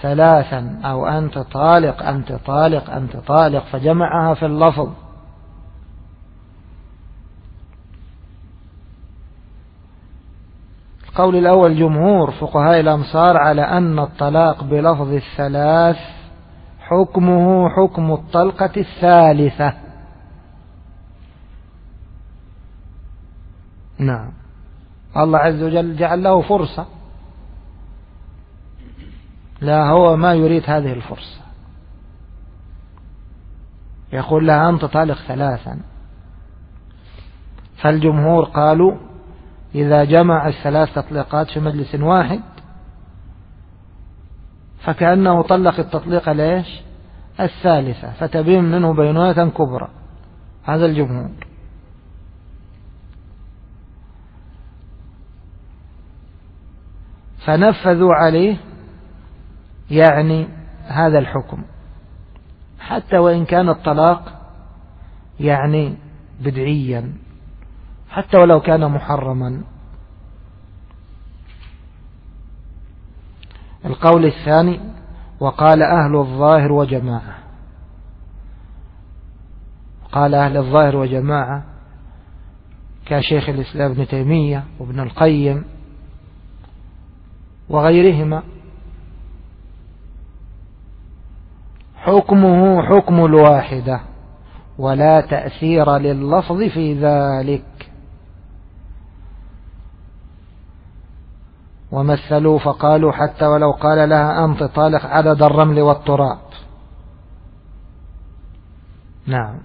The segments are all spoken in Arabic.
ثلاثا أو أنت طالق أنت طالق أنت طالق، فجمعها في اللفظ. القول الأول جمهور فقهاء الأمصار على أن الطلاق بلفظ الثلاث حكمه حكم الطلقة الثالثة. نعم، الله عز وجل جعل له فرصة، لا هو ما يريد هذه الفرصة، يقول لها أنت طالق ثلاثا. فالجمهور قالوا إذا جمع الثلاث تطليقات في مجلس واحد فكأنه طلق التطليق ليش الثالثة، فتبين منه بينونة كبرى. هذا الجمهور. فنفذوا عليه يعني هذا الحكم، حتى وإن كان الطلاق يعني بدعيا، حتى ولو كان محرما. القول الثاني وقال أهل الظاهر وجماعة، قال أهل الظاهر وجماعة كشيخ الإسلام ابن تيمية وابن القيم وغيرهما، حكمه حكم الواحدة ولا تأثير لللفظ في ذلك. ومثلوا فقالوا حتى ولو قال لها أنت طالق عدد الرمل والتراب. نعم،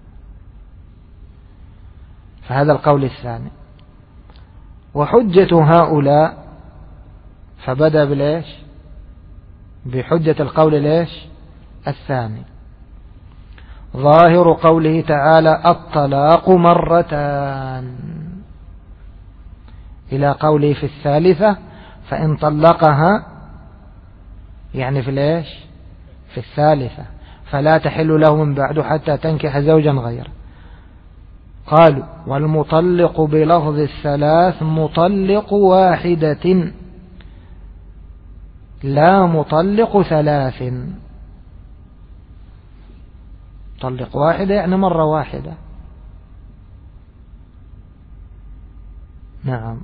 فهذا القول الثاني. وحجة هؤلاء فبدأ بليش بحجة القول ليش الثاني، ظاهر قوله تعالى الطلاق مرتان، إلى قوله في الثالثة فإن طلقها يعني في ليش في الثالثة فلا تحل له من بعد حتى تنكح زوجا غيره. قالوا والمطلق بلفظ الثلاث مطلق واحدة لا مطلق ثلاث. مطلق واحدة يعني مرة واحدة. نعم،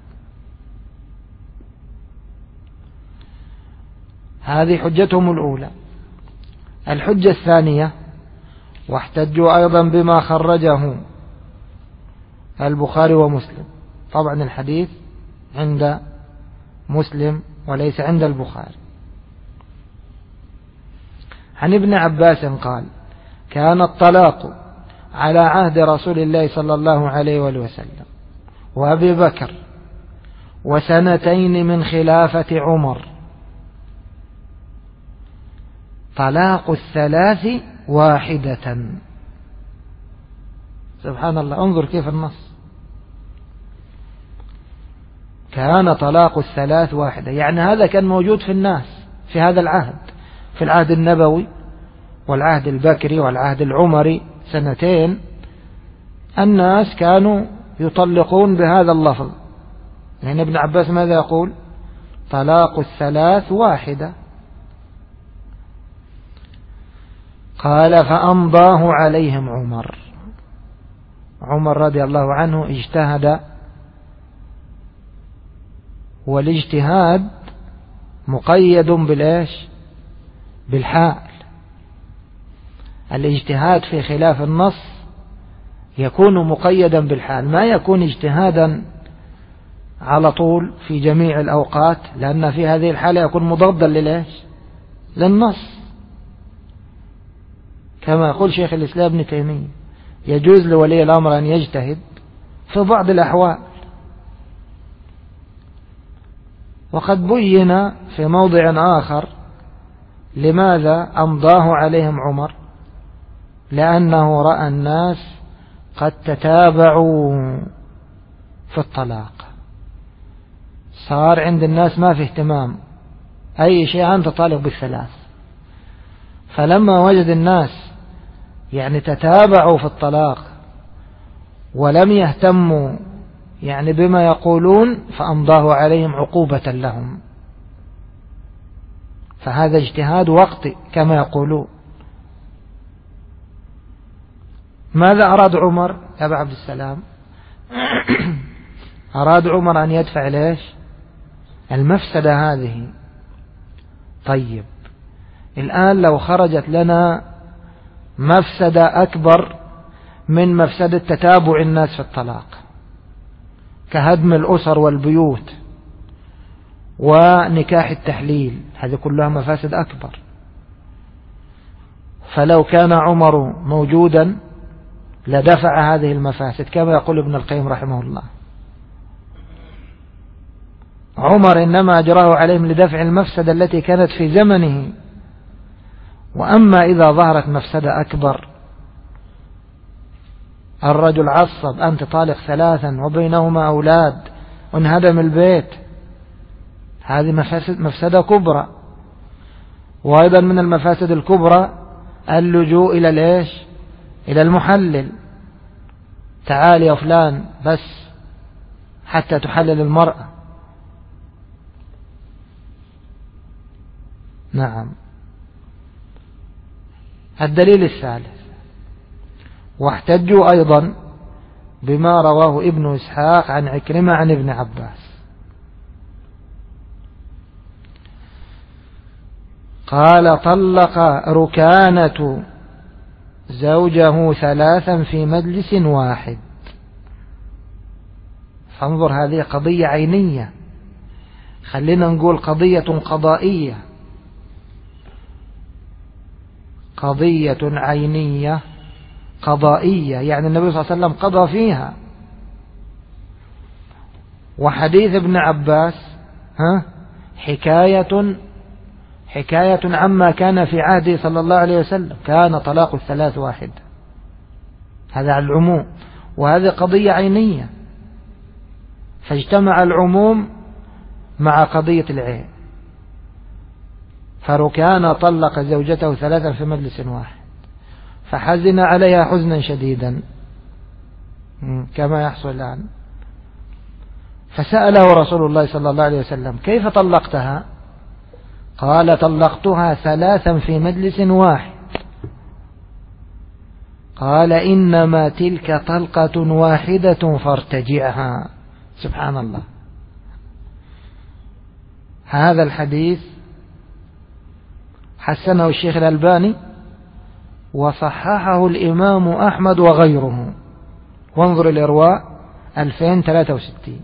هذه حجتهم الأولى. الحجة الثانية واحتجوا أيضا بما خرجه البخاري ومسلم، طبعا الحديث عند مسلم وليس عند البخاري، عن ابن عباس قال كان الطلاق على عهد رسول الله صلى الله عليه وسلم وأبي بكر وسنتين من خلافة عمر طلاق الثلاث واحدة. سبحان الله، انظر كيف النص، كان طلاق الثلاث واحدة، يعني هذا كان موجود في الناس في هذا العهد، في العهد النبوي والعهد البكري والعهد العمري سنتين الناس كانوا يطلقون بهذا اللفظ. يعني ابن عباس ماذا يقول؟ طلاق الثلاث واحدة. قال فأمضاه عليهم عمر رضي الله عنه اجتهد، والاجتهاد مقيد بالإيش؟ بالحال. الاجتهاد في خلاف النص يكون مقيدا بالحال، ما يكون اجتهادا على طول في جميع الأوقات، لأن في هذه الحالة يكون مضادا للإيش؟ للنص. كما يقول شيخ الإسلام ابن تيمية يجوز لولي الأمر أن يجتهد في بعض الأحوال. وقد بين في موضع آخر لماذا أمضاه عليهم عمر، لأنه رأى الناس قد تتابعوا في الطلاق، صار عند الناس ما في اهتمام أي شيء أنت طالق بالثلاث. فلما وجد الناس يعني تتابعوا في الطلاق ولم يهتموا يعني بما يقولون فأمضاه عليهم عقوبة لهم. فهذا اجتهاد وقتي كما يقولون. ماذا أراد عمر يا أبا عبد السلام؟ أراد عمر أن يدفع ليش المفسدة هذه. طيب الآن لو خرجت لنا مفسدة أكبر من مفسدة تتابع الناس في الطلاق، كهدم الأسر والبيوت ونكاح التحليل، هذه كلها مفاسد أكبر. فلو كان عمر موجودا لدفع هذه المفاسد كما يقول ابن القيم رحمه الله. عمر إنما أجراه عليهم لدفع المفسدة التي كانت في زمنه. وأما إذا ظهرت مفسدة أكبر، الرجل عصب أنت طالق 3 وبينهما أولاد وانهدم البيت، هذه مفسدة كبرى. وأيضا من المفاسد الكبرى اللجوء إلى ليش إلى المحلل، تعال يا فلان بس حتى تحلل المرأة. نعم. الدليل الثالث، واحتجوا أيضا بما رواه ابن إسحاق عن عكرمة عن ابن عباس قال طلق ركانة زوجه 3 في مجلس واحد. فانظر، هذه قضية عينية، خلينا نقول قضية قضائية، قضية عينية قضائية، يعني النبي صلى الله عليه وسلم قضى فيها. وحديث ابن عباس حكاية عما كان في عهده صلى الله عليه وسلم، كان طلاق 3 واحد، هذا على العموم، وهذه قضية عينية، فاجتمع العموم مع قضية العين. فركان طلق زوجته 3 في مجلس واحد، فحزن عليها حزنا شديدا كما يحصل الآن، فسأله رسول الله صلى الله عليه وسلم كيف طلقتها؟ قال طلقتها 3 في مجلس واحد. قال إنما تلك طلقة واحدة فارتجعها. سبحان الله. هذا الحديث حسنه الشيخ الألباني وصححه الإمام أحمد وغيره، وانظر الإرواء 2063،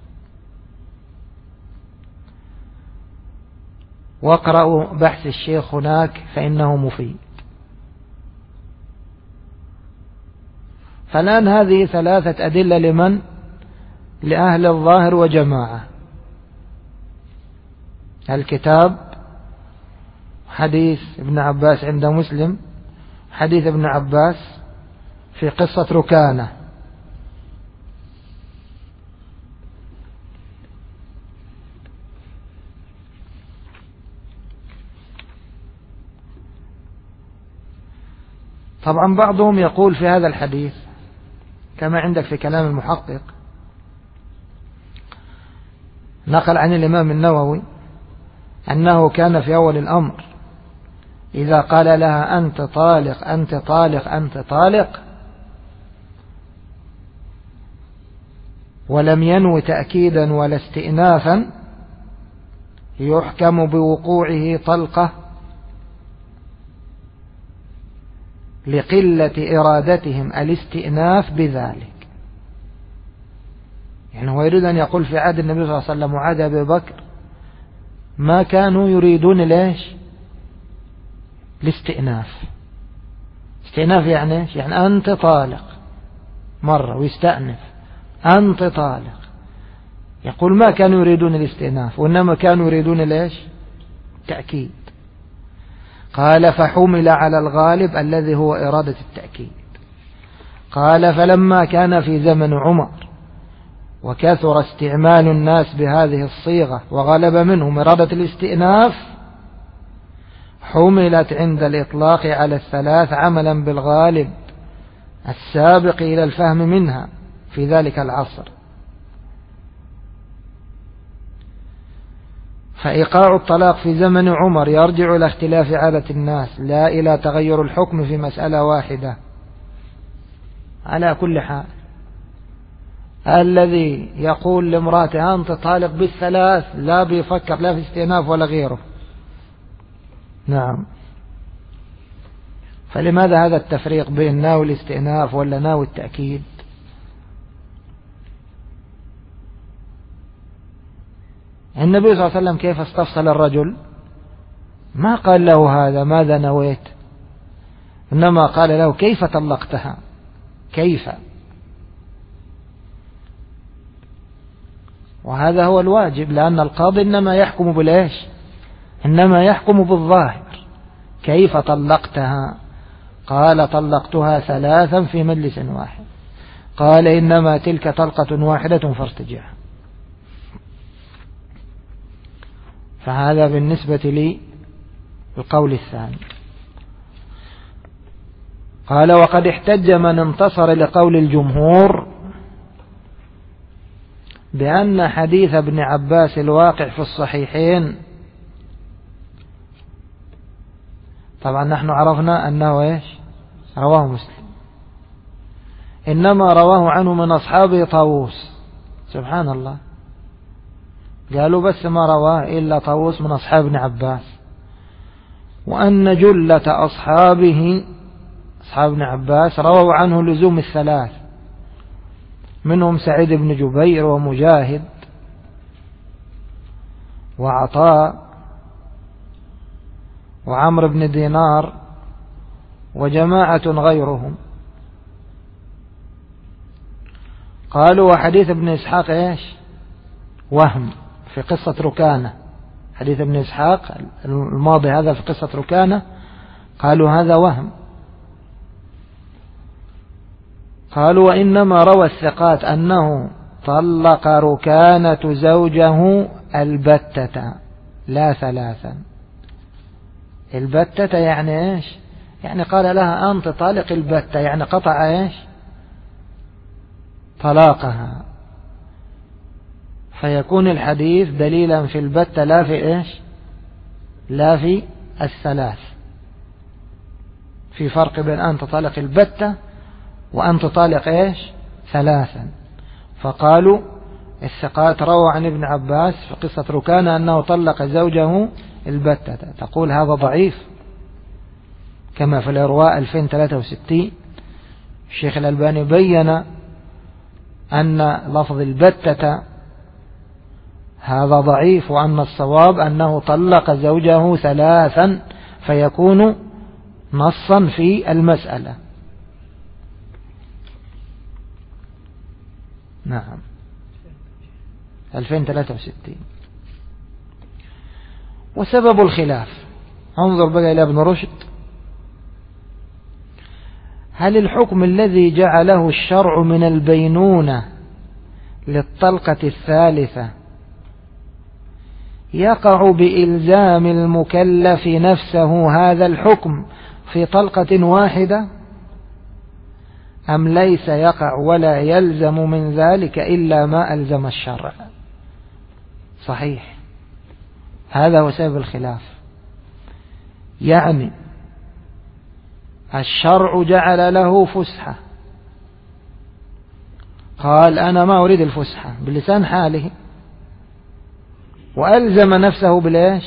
واقرأوا بحث الشيخ هناك فإنه مفيد. فالآن هذه 3 أدلة لمن؟ لأهل الظاهر وجماعة: الكتاب، حديث ابن عباس عند مسلم، حديث ابن عباس في قصة ركانة. طبعا بعضهم يقول في هذا الحديث كما عندك في كلام المحقق، نقل عن الإمام النووي أنه كان في أول الأمر إذا قال لها أنت طالق أنت طالق أنت طالق ولم ينو تأكيدا ولا استئنافا يحكم بوقوعه طلقة لقلة إرادتهم الاستئناف بذلك. يعني هو يريد أن يقول في عهد النبي صلى الله عليه وسلم وعهد أبي بكر ما كانوا يريدون ليش الاستئناف. استئناف يعني ايش؟ يعني أنت طالق مرة ويستأنف أنت طالق. يقول ما كانوا يريدون الاستئناف وإنما كانوا يريدون ليش تأكيد. قال فحمل على الغالب الذي هو إرادة التأكيد. قال فلما كان في زمن عمر وكثر استعمال الناس بهذه الصيغة وغلب منهم إرادة الاستئناف حملت عند الإطلاق على 3 عملا بالغالب السابق إلى الفهم منها في ذلك العصر. فإيقاع الطلاق في زمن عمر يرجع إلى اختلاف عادة الناس لا إلى تغير الحكم في مسألة واحدة. على كل حال الذي يقول لامرأته أنت طالق بالثلاث لا بيفكر لا في استئناف ولا غيره. نعم. فلماذا هذا التفريق بين ناوي الاستئناف ولا ناوي التأكيد؟ النبي صلى الله عليه وسلم كيف استفصل الرجل؟ ما قال له هذا ماذا نويت، إنما قال له كيف طلقتها، كيف. وهذا هو الواجب، لأن القاضي إنما يحكم بالإيش؟ إنما يحكم بالظاهر. كيف طلقتها؟ قال طلقتها 3 في مجلس واحد. قال إنما تلك طلقة واحدة فارتجعها. فهذا بالنسبة لي القول الثاني. قال وقد احتج من انتصر لقول الجمهور بأن حديث ابن عباس الواقع في الصحيحين، طبعا نحن عرفنا أنه إيش؟ رواه مسلم، إنما رواه عنه من أصحابه طاووس. سبحان الله، قالوا بس ما رواه إلا طاووس من أصحاب ابن عباس، وأن جلة أصحابه أصحاب ابن عباس رووا عنه لزوم الثلاث، منهم سعيد بن جبير ومجاهد وعطاء وعمرو بن دينار وجماعة غيرهم. قالوا وحديث ابن إسحاق إيش؟ وهم في قصة ركانة. حديث ابن إسحاق الماضي هذا في قصة ركانة، قالوا هذا وهم. قالوا وإنما روى الثقات أنه طلق ركانة زوجه البتة لا 3. البتة يعني إيش؟ يعني قال لها أنت طالق البتة، يعني قطع إيش؟ طلاقها. فيكون الحديث دليلا في البتة لا في إيش؟ لا في 3. في فرق بين أن تطلق البتة وأن تطلق إيش؟ 3. فقالوا الثقات رووا عن ابن عباس في قصة ركانة أنه طلق زوجه البتة. تقول هذا ضعيف كما في الإرواء 2063. الشيخ الألباني بين أن لفظ البتة هذا ضعيف، وأن الصواب أنه طلق زوجه 3 فيكون نصا في المسألة. نعم 2063. وسبب الخلاف، انظر بقى إلى ابن رشد، هل الحكم الذي جعله الشرع من البينونة للطلقة الثالثة يقع بإلزام المكلف نفسه هذا الحكم في طلقة واحدة، أم ليس يقع ولا يلزم من ذلك إلا ما ألزم الشرع؟ صحيح، هذا هو سبب الخلاف. يعني الشرع جعل له فسحة، قال أنا ما أريد الفسحة بلسان حاله، وألزم نفسه بالإيش؟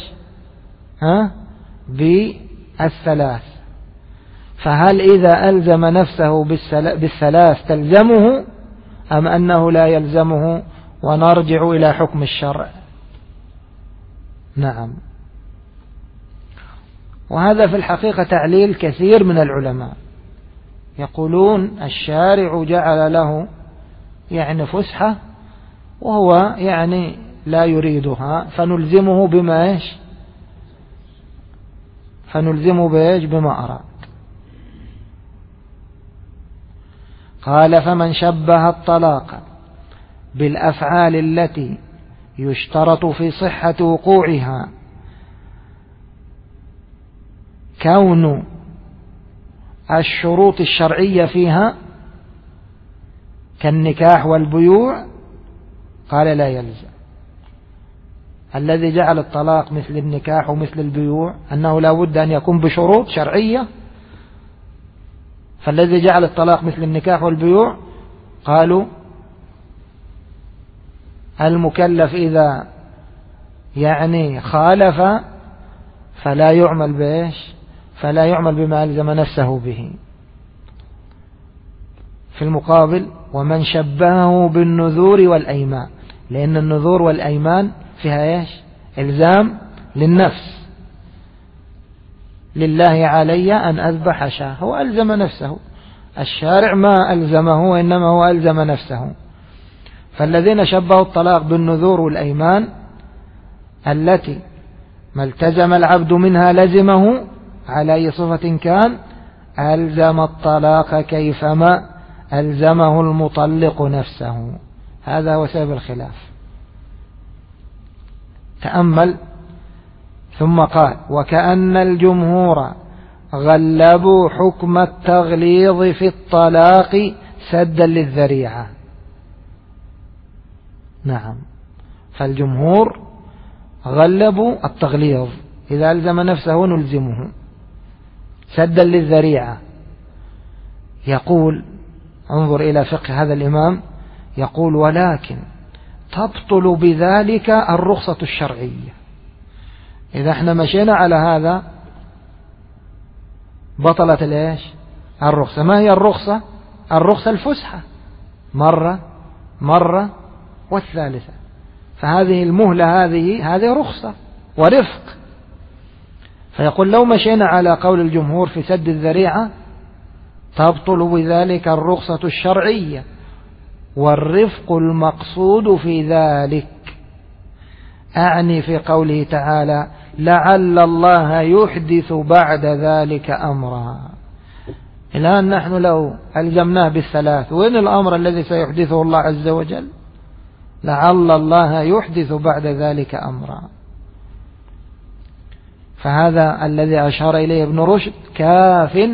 بالثلاث. فهل إذا ألزم نفسه بالثلاث تلزمه، أم أنه لا يلزمه ونرجع إلى حكم الشرع؟ نعم. وهذا في الحقيقة تعليل كثير من العلماء، يقولون الشارع جعل له يعني فسحة وهو يعني لا يريدها، فنلزمه بما إيش؟ فنلزمه بإيش؟ بما أراد. قال فمن شبه الطلاق بالأفعال التي يشترط في صحة وقوعها كون الشروط الشرعية فيها كالنكاح والبيوع، قال لا يلزم. الذي جعل الطلاق مثل النكاح ومثل البيوع أنه لا بد أن يكون بشروط شرعية، فالذي جعل الطلاق مثل النكاح والبيوع قالوا المكلف إذا يعني خالف فلا يعمل بإيش؟ فلا يعمل بما ألزم نفسه به. في المقابل ومن شبهه بالنذور والأيمان، لأن النذور والأيمان فيها إيش؟ إلزام للنفس. لله علي أن أذبح شاة، هو ألزم نفسه، الشارع ما ألزمه وإنما هو ألزم نفسه. فالذين شبهوا الطلاق بالنذور والأيمان التي ما التزم العبد منها لزمه على أي صفة كان، ألزم الطلاق كيفما ألزمه المطلق نفسه. هذا هو سبب الخلاف. تأمل. ثم قال وكأن الجمهور غلبوا حكم التغليظ في الطلاق سدا للذريعة. نعم، فالجمهور غلبوا التغليظ، إذا ألزم نفسه نلزمه سدا للذريعة. يقول انظر إلى فقه هذا الإمام، يقول ولكن تبطل بذلك الرخصة الشرعية. إذا احنا مشينا على هذا بطلت الإيش؟ الرخصة. ما هي الرخصة؟ الرخصة الفسحة، مرة والثالثة. فهذه المهلة هذه رخصة ورفق. فيقول لو مشينا على قول الجمهور في سد الذريعة تبطل بذلك الرخصة الشرعية والرفق المقصود في ذلك. أعني في قوله تعالى لعل الله يحدث بعد ذلك أمرا. الآن نحن لو ألزمناه بالثلاث، وين الأمر الذي سيحدثه الله عز وجل؟ لعل الله يحدث بعد ذلك أمرا. فهذا الذي أشار إليه ابن رشد كاف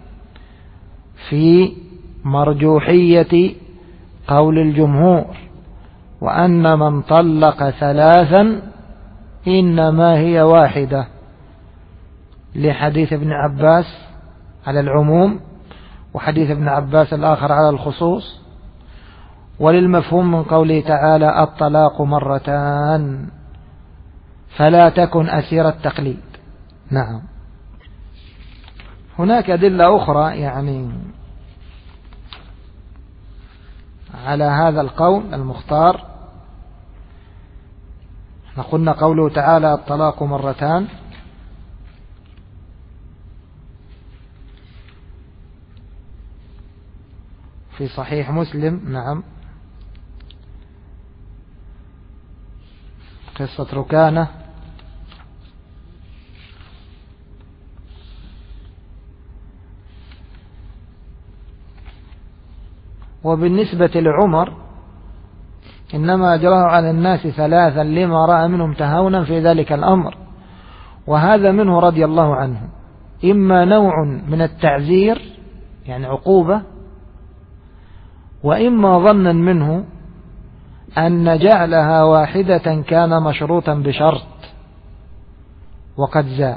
في مرجوحية قول الجمهور، وأن من طلق ثلاثا إنما هي واحدة، لحديث ابن عباس على العموم وحديث ابن عباس الآخر على الخصوص، وللمفهوم من قوله تعالى الطلاق مرتان، فلا تكن أسير التقليد. نعم. هناك أدلة أخرى يعني على هذا القول المختار. احنا قلنا قوله تعالى الطلاق مرتان، في صحيح مسلم. نعم، قصة ركانة. وبالنسبة لعمر إنما أجراه على الناس ثلاثا لما رأى منهم تهاونا في ذلك الأمر، وهذا منه رضي الله عنه إما نوع من التعزير يعني عقوبة، وإما ظنا منه أن جعلها واحدة كان مشروطا بشرط وقد زال،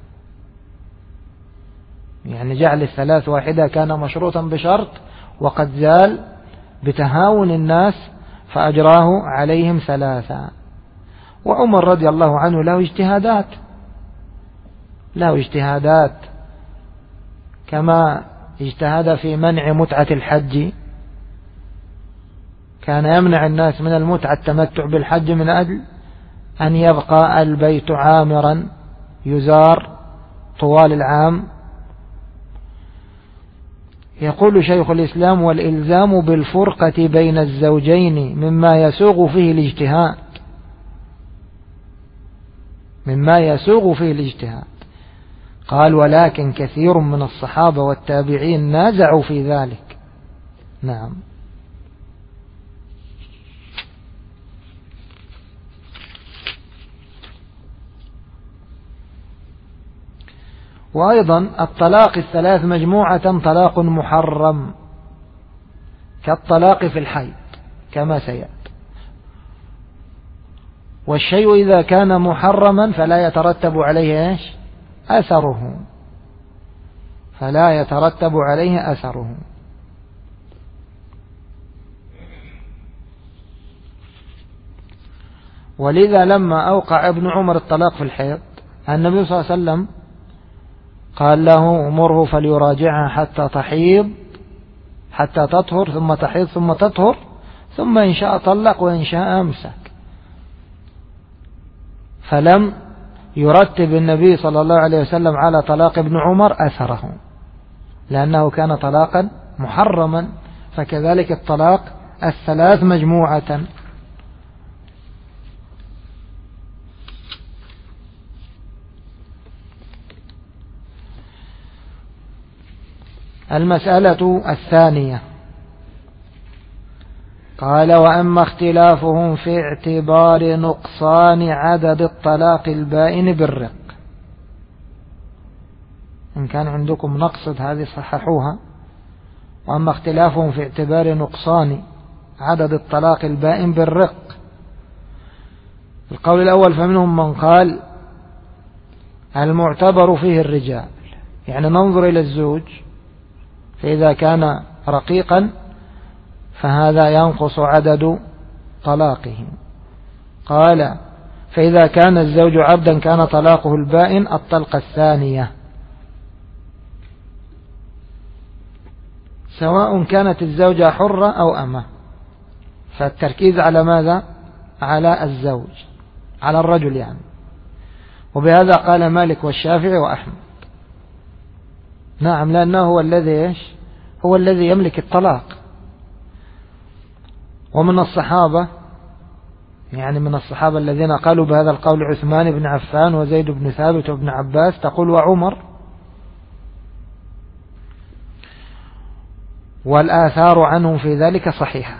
يعني جعل الثلاث واحدة كان مشروطا بشرط وقد زال بتهاون الناس فأجراه عليهم ثلاثا. وعمر رضي الله عنه له اجتهادات كما اجتهد في منع متعة الحج، كان يمنع الناس من المتعة التمتع بالحج من أجل أن يبقى البيت عامرا يزار طوال العام. يقول شيخ الإسلام والإلزام بالفرقة بين الزوجين مما يسوغ فيه الاجتهاد. قال ولكن كثير من الصحابة والتابعين نازعوا في ذلك. نعم. وأيضا الطلاق الثلاث مجموعة طلاق محرم كالطلاق في الحيض كما سيأتي. والشيء إذا كان محرما فلا يترتب عليه إيش؟ أثره، فلا يترتب عليه أثره. ولذا لما أوقع ابن عمر الطلاق في الحيض النبي صلى الله عليه وسلم قال له أمره فليراجعها حتى تحيض، حتى تطهر، ثم تحيض، ثم تطهر، ثم إن شاء طلق وإن شاء أمسك. فلم يرتب النبي صلى الله عليه وسلم على طلاق ابن عمر أثره، لأنه كان طلاقا محرما. فكذلك الطلاق الثلاث مجموعة. المسألة الثانية قال: وأما اختلافهم في اعتبار نقصان عدد الطلاق البائن بالرق. إن كان عندكم نقصد هذه صححوها. وأما اختلافهم في اعتبار نقصان عدد الطلاق البائن بالرق. القول الأول فمنهم من قال المعتبر فيه الرجال، يعني ننظر إلى الزوج، فإذا كان رقيقا فهذا ينقص عدد طلاقه. قال: فإذا كان الزوج عبدا كان طلاقه البائن الطلقة الثانية، سواء كانت الزوجة حرة أو أمة. فالتركيز على ماذا؟ على الزوج، على الرجل يعني. وبهذا قال مالك والشافعي وأحمد. نعم، لأنه هو الذي هو الذي يملك الطلاق. ومن الصحابة، يعني من الصحابة الذين قالوا بهذا القول عثمان بن عفان وزيد بن ثابت وابن عباس، تقول وعمر. والآثار عنهم في ذلك صحيحة.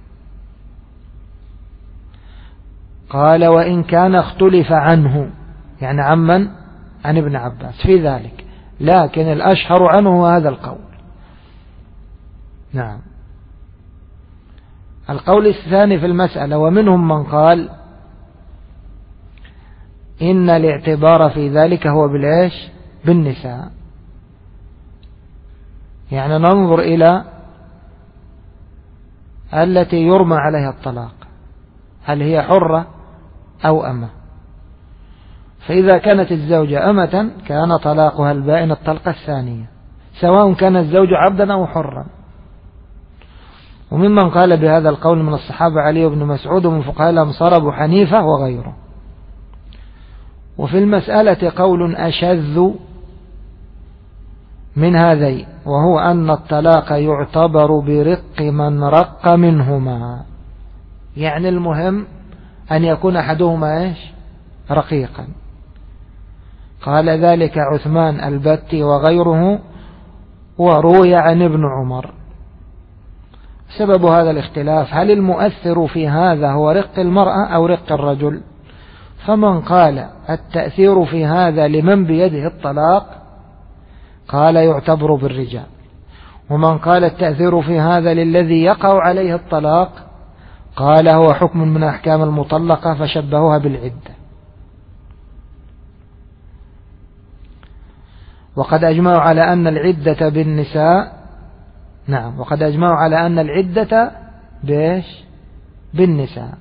قال: وإن كان اختلف عنه، يعني عمن؟ عن ابن عباس في ذلك، لكن الأشهر عنه هذا القول. نعم. القول الثاني في المسألة: ومنهم من قال إن الاعتبار في ذلك هو بالنساء، يعني ننظر إلى التي يرمى عليها الطلاق، هل هي حرة أو أمة. فإذا كانت الزوجة أمة كان طلاقها البائن الطلقة الثانية، سواء كان الزوج عبدا أو حرا. وممن قال بهذا القول من الصحابة علي بن مسعود، ومن فقهاء الأمصار أبو حنيفة وغيره. وفي المسألة قول أشذ من هذين، وهو أن الطلاق يعتبر برق من رق منهما، يعني المهم أن يكون أحدهما رقيقا. قال ذلك عثمان البتي وغيره، وروي عن ابن عمر. سبب هذا الاختلاف: هل المؤثر في هذا هو رق المرأة أو رق الرجل؟ فمن قال التأثير في هذا لمن بيده الطلاق قال يعتبر بالرجال، ومن قال التأثير في هذا للذي يقع عليه الطلاق قال هو حكم من أحكام المطلقة، فشبهوها بالعدة. وقد أجمعوا على أن العدة بالنساء. نعم، وقد أجمعوا على أن العدة بالنساء،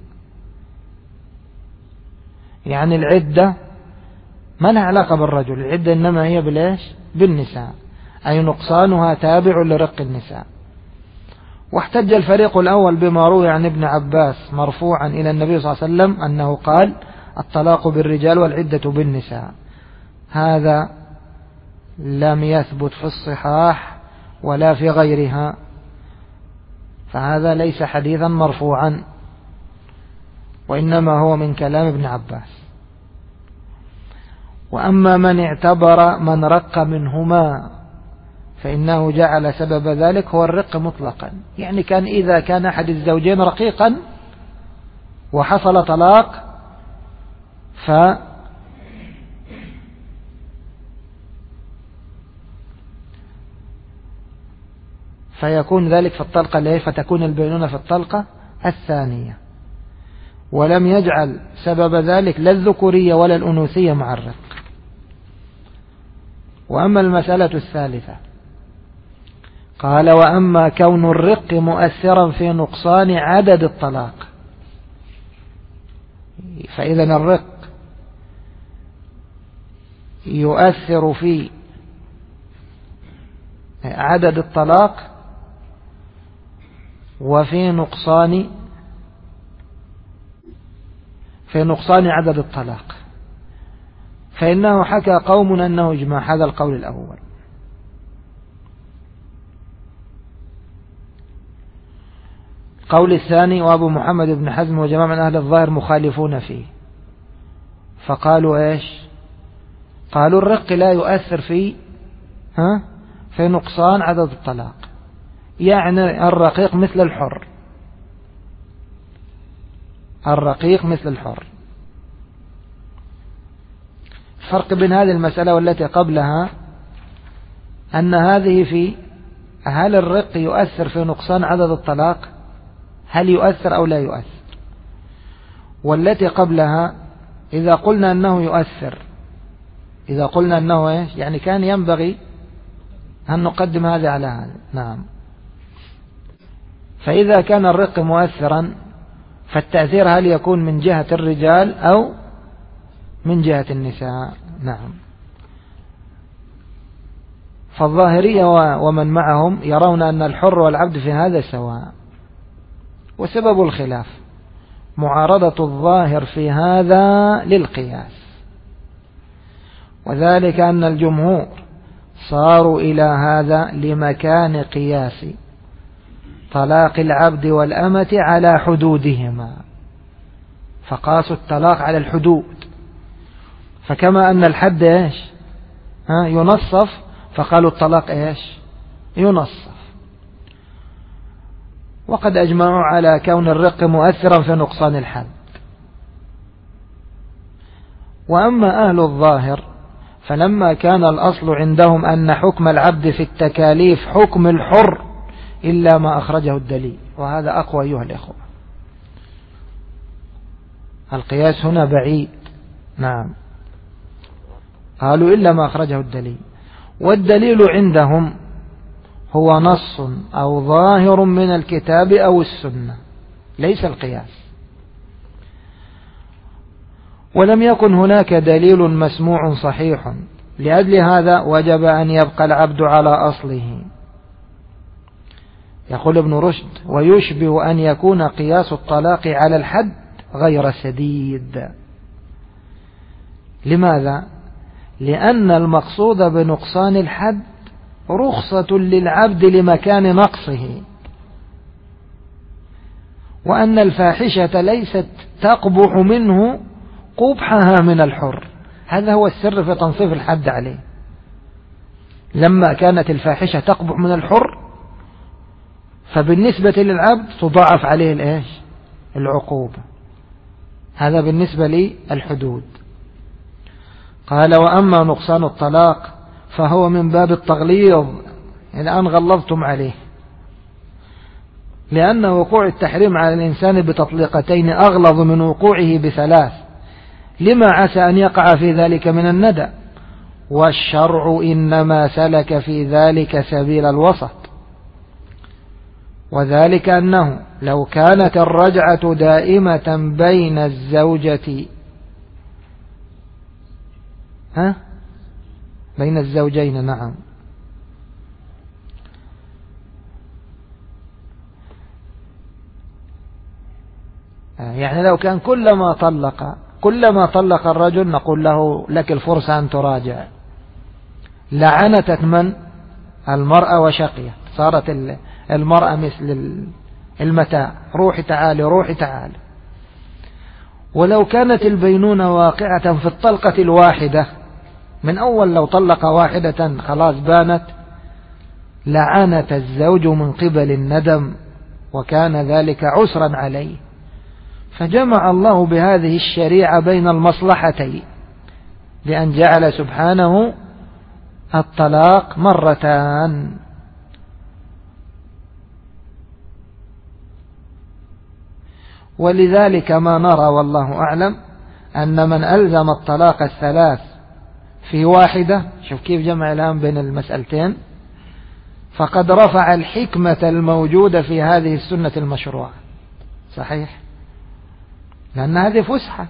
يعني العدة ما لها علاقة بالرجل، العدة إنما هي بالنساء، أي نقصانها تابع لرق النساء. واحتج الفريق الأول بما روي عن ابن عباس مرفوعا إلى النبي صلى الله عليه وسلم أنه قال الطلاق بالرجال والعدة بالنساء. هذا لم يثبت في الصحاح ولا في غيرها، فهذا ليس حديثا مرفوعا، وإنما هو من كلام ابن عباس. وأما من اعتبر من رق منهما فإنه جعل سبب ذلك هو الرق مطلقا، يعني كان إذا كان أحد الزوجين رقيقا وحصل طلاق فيكون ذلك في الطلقة فتكون البينونة في الطلقة الثانية. ولم يجعل سبب ذلك لا الذكورية ولا الأنوثية مع الرق. وأما المسألة الثالثة قال وأما كون الرق مؤثرا في نقصان عدد الطلاق، فإذا الرق يؤثر في عدد الطلاق وفي نقصان عدد الطلاق، فإنه حكى قوم أنه إجماع. هذا القول الأول. القول الثاني وأبو محمد بن حزم وجماعة من أهل الظاهر مخالفون فيه، فقالوا إيش؟ قالوا الرق لا يؤثر في نقصان عدد الطلاق، يعني الرقيق مثل الحر، الرقيق مثل الحر. الفرق بين هذه المسألة والتي قبلها أن هذه في هل الرق يؤثر في نقصان عدد الطلاق، هل يؤثر أو لا يؤثر، والتي قبلها إذا قلنا أنه يؤثر، إذا قلنا أنه إيش يعني كان ينبغي أن نقدم هذا على هذا. نعم. فإذا كان الرق مؤثرا فالتأثير هل يكون من جهة الرجال أو من جهة النساء؟ نعم. فالظاهرية ومن معهم يرون أن الحر والعبد في هذا سواء، وسبب الخلاف معارضة الظاهر في هذا للقياس، وذلك أن الجمهور صاروا إلى هذا لمكان قياس طلاق العبد والأمة على حدودهما، فقاسوا الطلاق على الحدود. فكما أن الحد إيش ينصف، فقالوا الطلاق إيش ينصف. وقد أجمعوا على كون الرق مؤثرا في نقصان الحد. وأما أهل الظاهر فلما كان الأصل عندهم أن حكم العبد في التكاليف حكم الحر إلا ما أخرجه الدليل، وهذا أقوى أيها الإخوة. القياس هنا بعيد. نعم. قالوا إلا ما أخرجه الدليل، والدليل عندهم هو نص أو ظاهر من الكتاب أو السنة، ليس القياس. ولم يكن هناك دليل مسموع صحيح، لأجل هذا وجب أن يبقى العبد على أصله. يقول ابن رشد ويشبه أن يكون قياس الطلاق على الحد غير سديد. لماذا؟ لأن المقصود بنقصان الحد رخصة للعبد لمكان نقصه، وأن الفاحشة ليست تقبح منه قبحها من الحر. هذا هو السر في تنصيف الحد عليه. لما كانت الفاحشة تقبح من الحر فبالنسبة للعبد تضاعف عليه العقوبة. هذا بالنسبة للحدود. قال وأما نقصان الطلاق فهو من باب التغليظ، الآن غلظتم عليه، لأن وقوع التحريم على الإنسان بتطليقتين أغلظ من وقوعه بثلاث، لما عسى أن يقع في ذلك من الندى، والشرع إنما سلك في ذلك سبيل الوسط، وذلك أنه لو كانت الرجعة دائمة بين الزوجة بين الزوجين. نعم. يعني لو كان كلما طلق الرجل نقول له لك الفرصة أن تراجع، لعنتت من؟ المرأة وشقيت، صارت المرأة مثل المتاع، روحي تعالي روحي تعالي. ولو كانت البينونة واقعة في الطلقة الواحدة من أول، لو طلق واحدة خلاص بانت، لعنت الزوج من قبل الندم، وكان ذلك عسرا عليه. فجمع الله بهذه الشريعة بين المصلحتين، لأن جعل سبحانه الطلاق مرتان. ولذلك ما نرى والله أعلم أن من ألزم الطلاق الثلاث في واحدة، شوف كيف جمع الآن بين المسألتين، فقد رفع الحكمة الموجودة في هذه السنة المشروعة. صحيح، لأن هذه فسحة.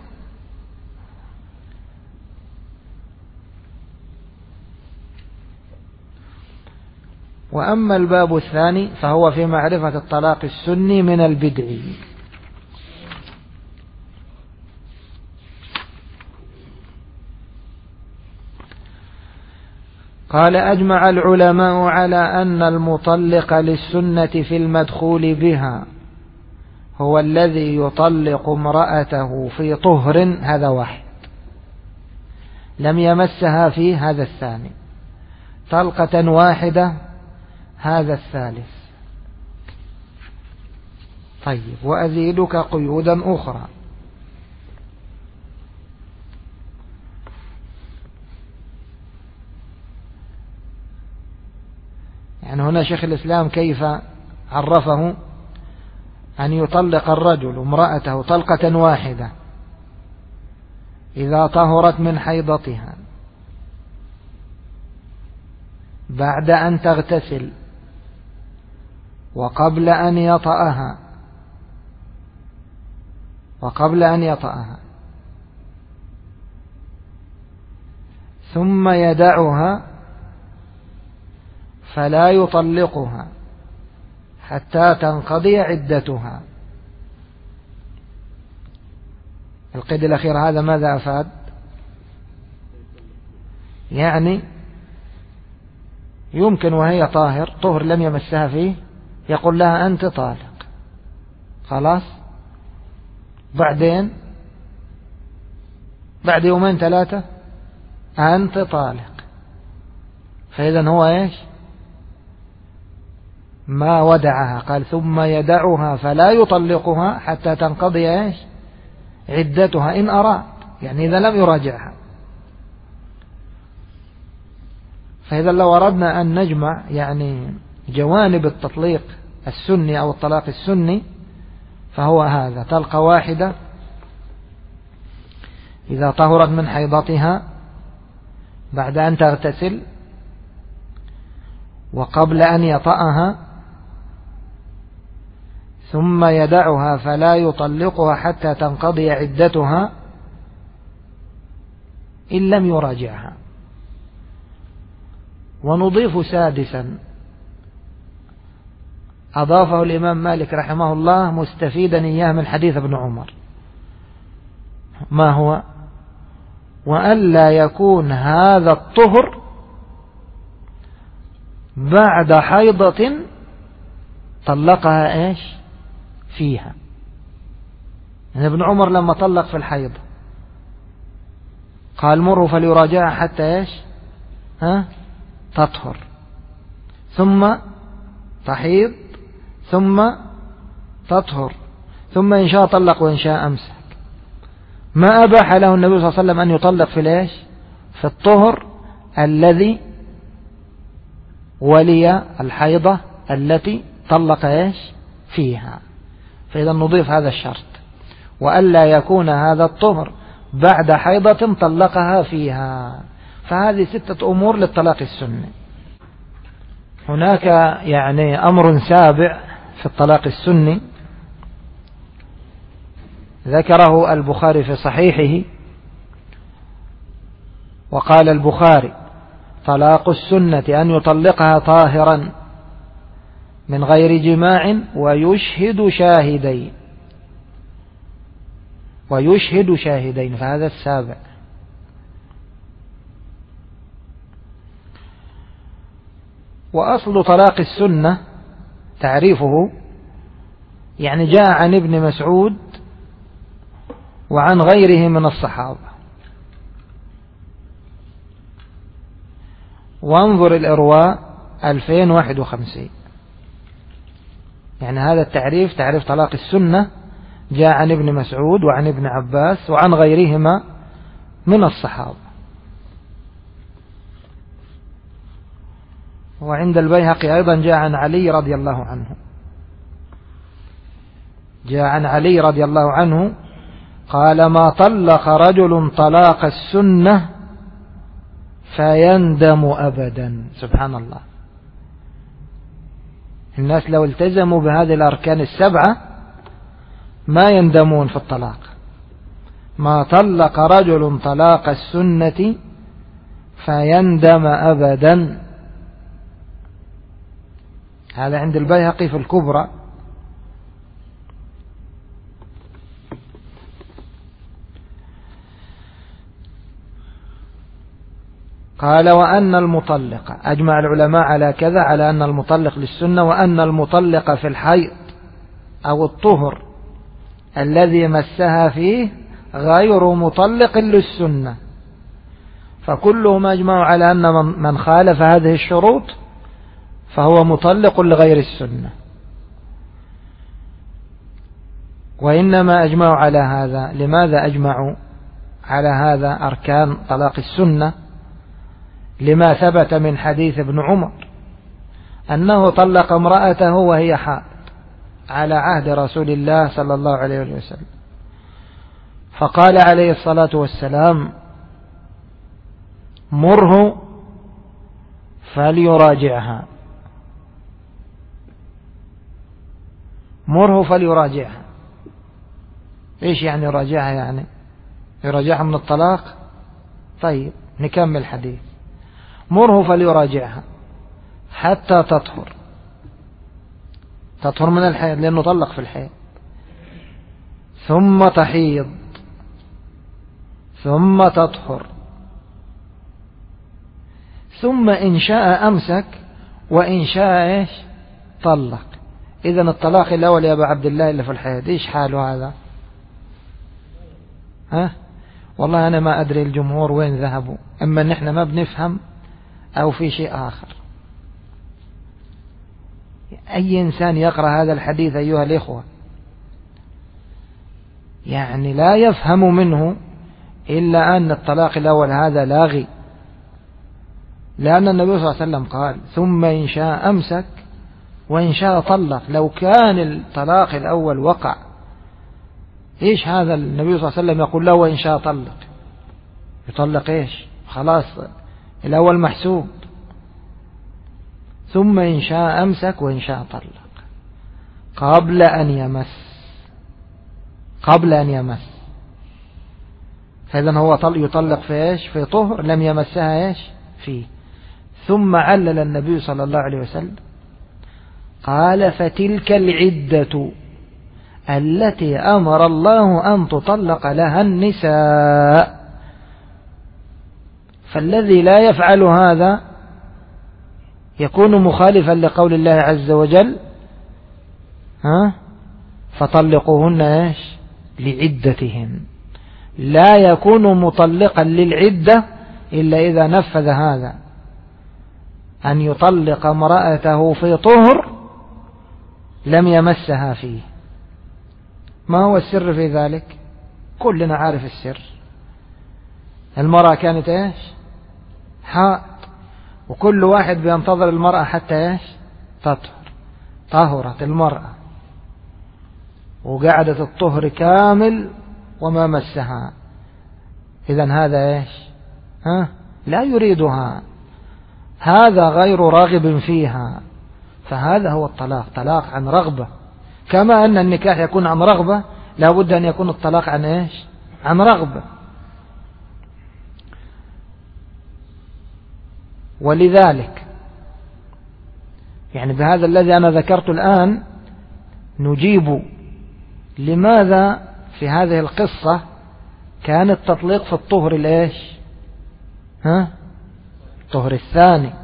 وأما الباب الثاني فهو في معرفة الطلاق السني من البدعي. قال: أجمع العلماء على أن المطلق للسنة في المدخول بها هو الذي يطلق امرأته في طهر، هذا واحد، لم يمسها فيه، هذا الثاني، طلقة واحدة، هذا الثالث. طيب، وأزيدك قيودا أخرى. يعني هنا شيخ الإسلام كيف عرفه: أن يطلق الرجل امرأته طلقة واحدة إذا طهرت من حيضتها بعد أن تغتسل وقبل أن يطأها ثم يدعها فلا يطلقها حتى تنقضي عدتها. القيد الأخير هذا ماذا أفاد؟ يعني يمكن وهي طهر لم يمسها فيه يقول لها أنت طالق، خلاص، بعدين بعد يومين ثلاثة أنت طالق، فإذا هو إيش؟ ما ودعها، قال ثم يدعها فلا يطلقها حتى تنقضي إيش؟ عدتها إن أراد، يعني إذا لم يراجعها. فإذا لو أردنا أن نجمع يعني جوانب التطليق السني أو الطلاق السني فهو هذا: طلقة واحدة إذا طهرت من حيضتها بعد أن تغتسل وقبل أن يطأها ثم يدعها فلا يطلقها حتى تنقضي عدتها إن لم يراجعها. ونضيف سادسا أضافه الإمام مالك رحمه الله مستفيدا إياه من حديث ابن عمر، ما هو؟ وألا يكون هذا الطهر بعد حيضة طلقها إيش فيها. يعني ابن عمر لما طلق في الحيض قال مره فليراجعها حتى إيش تطهر ثم تحيض ثم تطهر ثم إن شاء طلق وإن شاء أمسك. ما أباح له النبي صلى الله عليه وسلم أن يطلق في الإيش؟ في الطهر الذي ولي الحيضة التي طلق إيش فيها. فإذا نضيف هذا الشرط: وألا يكون هذا الطهر بعد حيضة طلقها فيها. فهذه 6 أمور للطلاق السني. هناك يعني أمر سابع في الطلاق السني ذكره البخاري في صحيحه، وقال البخاري: طلاق السنة أن يطلقها طاهرا من غير جماع ويشهد شاهدين. فهذا السابع. وأصل طلاق السنة تعريفه يعني جاء عن ابن مسعود وعن غيره من الصحابة. وانظر الإرواء 2051. يعني هذا التعريف تعريف طلاق السنة جاء عن ابن مسعود وعن ابن عباس وعن غيرهما من الصحابة. وعند البيهقي أيضا جاء عن علي رضي الله عنه. جاء عن علي رضي الله عنه قال ما طلق رجل طلاق السنة فيندم أبدا. سبحان الله، الناس لو التزموا بهذه الأركان السبعة ما يندمون في الطلاق. ما طلق رجل طلاق السنة فيندم أبدا. هذا عند البيهقي في الكبرى. قال وأن المطلق، أجمع العلماء على كذا، على أن المطلق للسنة، وأن المطلق في الحيض أو الطهر الذي مسها فيه غير مطلق للسنة، فكلهم أجمعوا على أن من خالف هذه الشروط فهو مطلق لغير السنة. وإنما أجمعوا على هذا. لماذا أجمعوا على هذا أركان طلاق السنة؟ لما ثبت من حديث ابن عمر أنه طلق امرأته وهي حائض على عهد رسول الله صلى الله عليه وسلم، فقال عليه الصلاة والسلام مره فليراجعها، مره فليراجعها. ايش يعني يراجعها؟ يعني يراجعها من الطلاق؟ طيب نكمل حديث. مره فليراجعها حتى تطهر، تطهر من الحيض لأنه طلق في الحيض، ثم تحيض، ثم تطهر، ثم إن شاء أمسك وإن شاء إيش طلق. إذن الطلاق الأول يا أبا عبد الله اللي في الحيض إيش حاله هذا؟ والله أنا ما أدري الجمهور وين ذهبوا، إما نحن ما بنفهم أو في شيء آخر. أي إنسان يقرأ هذا الحديث أيها الإخوة يعني لا يفهم منه إلا أن الطلاق الأول هذا لاغي، لأن النبي صلى الله عليه وسلم قال ثم إن شاء أمسك وإن شاء طلق. لو كان الطلاق الأول وقع إيش هذا النبي صلى الله عليه وسلم يقول له وإن شاء طلق؟ يطلق إيش؟ خلاص الأول محسوب. ثم إن شاء أمسك وإن شاء طلق قبل أن يمس، قبل أن يمس. فإذن هو يطلق في إيش؟ في طهر لم يمسها إيش فيه. ثم علل النبي صلى الله عليه وسلم قال فتلك العدة التي أمر الله أن تطلق لها النساء. فالذي لا يفعل هذا يكون مخالفا لقول الله عز وجل فطلقوهن إيش لعدتهن. لا يكون مطلقا للعدة إلا إذا نفذ هذا، أن يطلق امرأته في طهر لم يمسها فيه. ما هو السر في ذلك؟ كلنا عارف السر. المرأة كانت إيش حائض، وكل واحد بينتظر المرأة حتى إيش تطهر. طهرت المرأة وقعدت الطهر كامل وما مسها، إذن هذا إيش لا يريدها، هذا غير راغب فيها، فهذا هو الطلاق، طلاق عن رغبة. كما أن النكاح يكون عن رغبة لا بد أن يكون الطلاق عن إيش عن رغبة. ولذلك يعني بهذا الذي أنا ذكرت الآن نجيب لماذا في هذه القصة كان التطليق في الطهر الإيش الطهر الثاني.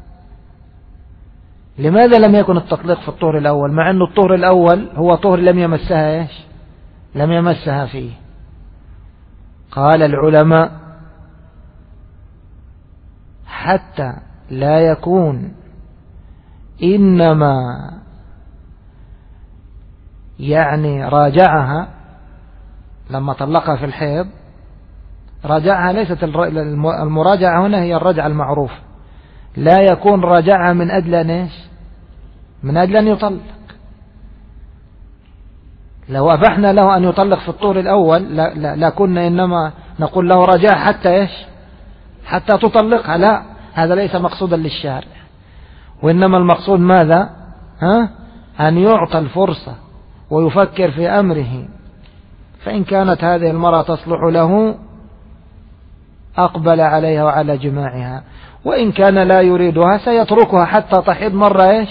لماذا لم يكن التطليق في الطهر الأول مع أن الطهر الأول هو طهر لم يمسها إيش لم يمسها فيه؟ قال العلماء حتى لا يكون إنما يعني راجعها لما طلقها في الحيض، راجعها ليست المراجعة هنا هي الرجعة المعروفة، لا يكون راجعها من أجل أن إيش من أجل أن يطلق، لو أبحنا له أن يطلق في الطهر الأول لا كنا إنما نقول له رجاء حتى إيش؟ حتى تطلقها. لا، هذا ليس مقصودا للشارع، وإنما المقصود ماذا؟ أن يعطى الفرصة ويفكر في أمره، فإن كانت هذه المرأة تصلح له أقبل عليها وعلى جماعها، وإن كان لا يريدها سيتركها حتى تحيض مرة إيش؟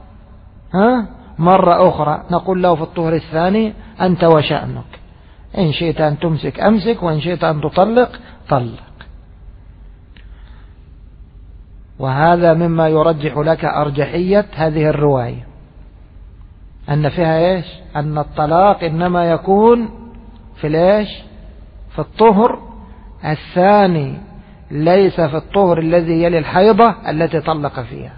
مرة أخرى. نقول له في الطهر الثاني أنت وشأنك، إن شئت أن تمسك أمسك، وإن شئت أن تطلق طلق. وهذا مما يرجح لك أرجحية هذه الرواية، أن فيها إيش؟ أن الطلاق إنما يكون في الإيش؟ في الطهر الثاني، ليس في الطهر الذي يلي الحيضة التي طلق فيها.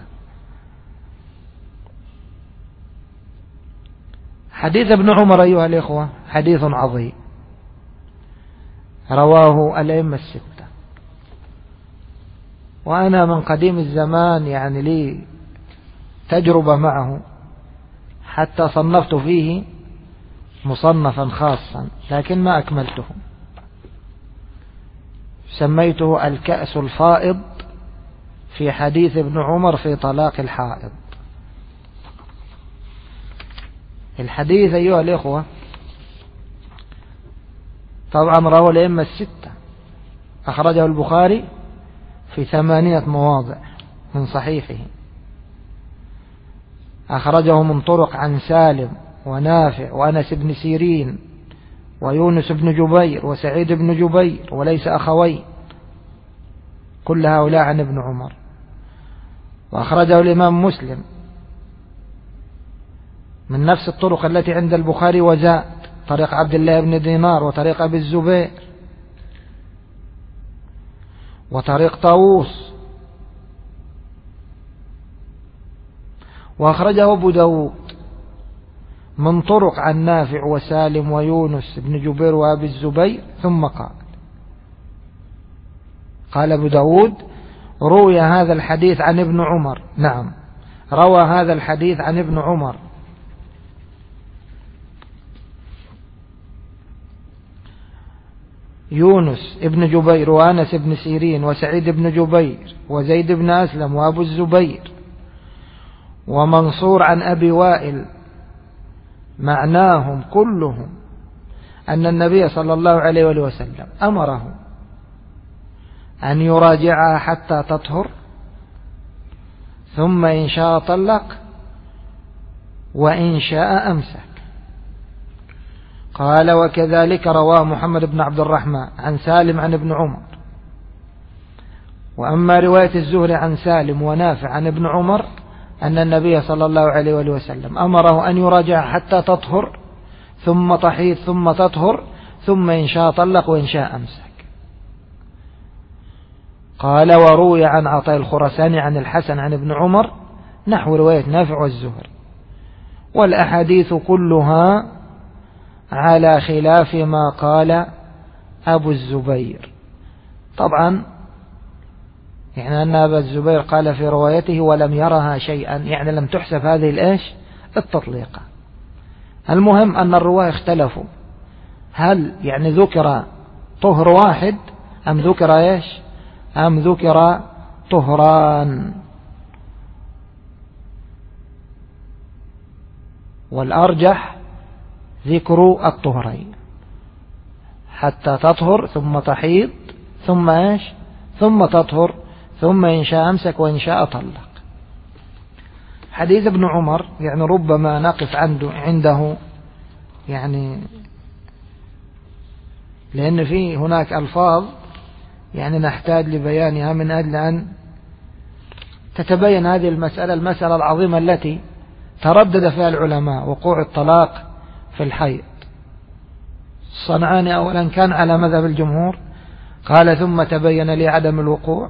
حديث ابن عمر أيها الإخوة حديث عظيم، رواه الأئمة الستة، وأنا من قديم الزمان يعني لي تجربة معه، حتى صنفت فيه مصنفا خاصا لكن ما أكملته، سميته الكأس الفائض في حديث ابن عمر في طلاق الحائض. الحديث أيها الإخوة طبعا رواه الأئمة الستة، أخرجه البخاري في 8 مواضع من صحيحه، أخرجه من طرق عن سالم ونافع وأنس بن سيرين ويونس بن جبير وسعيد بن جبير وليس أخوين، كل هؤلاء عن ابن عمر. وأخرجه الإمام مسلم من نفس الطرق التي عند البخاري وزاد، طريق عبد الله بن دينار وطريق أبي الزبير وطريق طاووس. وأخرجه أبو داود من طرق عن نافع وسالم ويونس بن جبير وأبي الزبير. ثم قال أبو داود روي هذا الحديث عن ابن عمر. نعم، روى هذا الحديث عن ابن عمر يونس ابن جبير وأنس بن سيرين وسعيد بن جبير وزيد بن أسلم وأبو الزبير ومنصور عن أبي وائل، معناهم كلهم أن النبي صلى الله عليه وسلم أمره أن يراجعها حتى تطهر، ثم إن شاء طلق وإن شاء أمسك. قال وكذلك رواه محمد بن عبد الرحمن عن سالم عن ابن عمر. وأما رواية الزهري عن سالم ونافع عن ابن عمر أن النبي صلى الله عليه وسلم أمره أن يراجع حتى تطهر ثم تحيض ثم تطهر ثم إن شاء طلق وإن شاء أمسك. قال وروي عن عطاء الخرساني عن الحسن عن ابن عمر نحو رواية نافع والزهري، والأحاديث كلها على خلاف ما قال أبو الزبير. طبعا يعني أن أبا الزبير قال في روايته ولم يرها شيئا، يعني لم تحسب هذه الإيش التطليقة. المهم أن الرواه اختلفوا، هل يعني ذكر طهر واحد أم ذكر إيش أم ذكر طهران. والأرجح ذكر الطهرين حتى تطهر ثم تحيض ثم إيش ثم تطهر ثم إن شاء أمسك وإن شاء طلق. حديث ابن عمر يعني ربما نقف عنده يعني لأن فيه هناك ألفاظ يعني نحتاج لبيانها من أجل أن تتبين هذه المسألة العظيمة التي تردد فيها العلماء، وقوع الطلاق في الحيض. الصنعاني أولا كان على مذهب الجمهور، قال ثم تبين لي عدم الوقوع،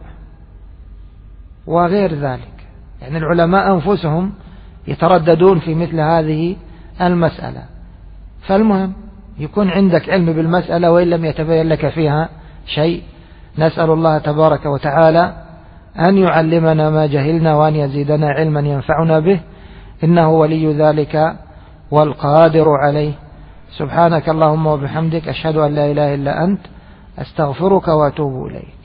وغير ذلك يعني العلماء أنفسهم يترددون في مثل هذه المسألة. فالمهم يكون عندك علم بالمسألة وإن لم يتبين لك فيها شيء. نسأل الله تبارك وتعالى أن يعلمنا ما جهلنا وأن يزيدنا علما ينفعنا به، إنه ولي ذلك والقادر عليه. سبحانك اللهم وبحمدك، أشهد أن لا إله إلا أنت، أستغفرك وأتوب إليك.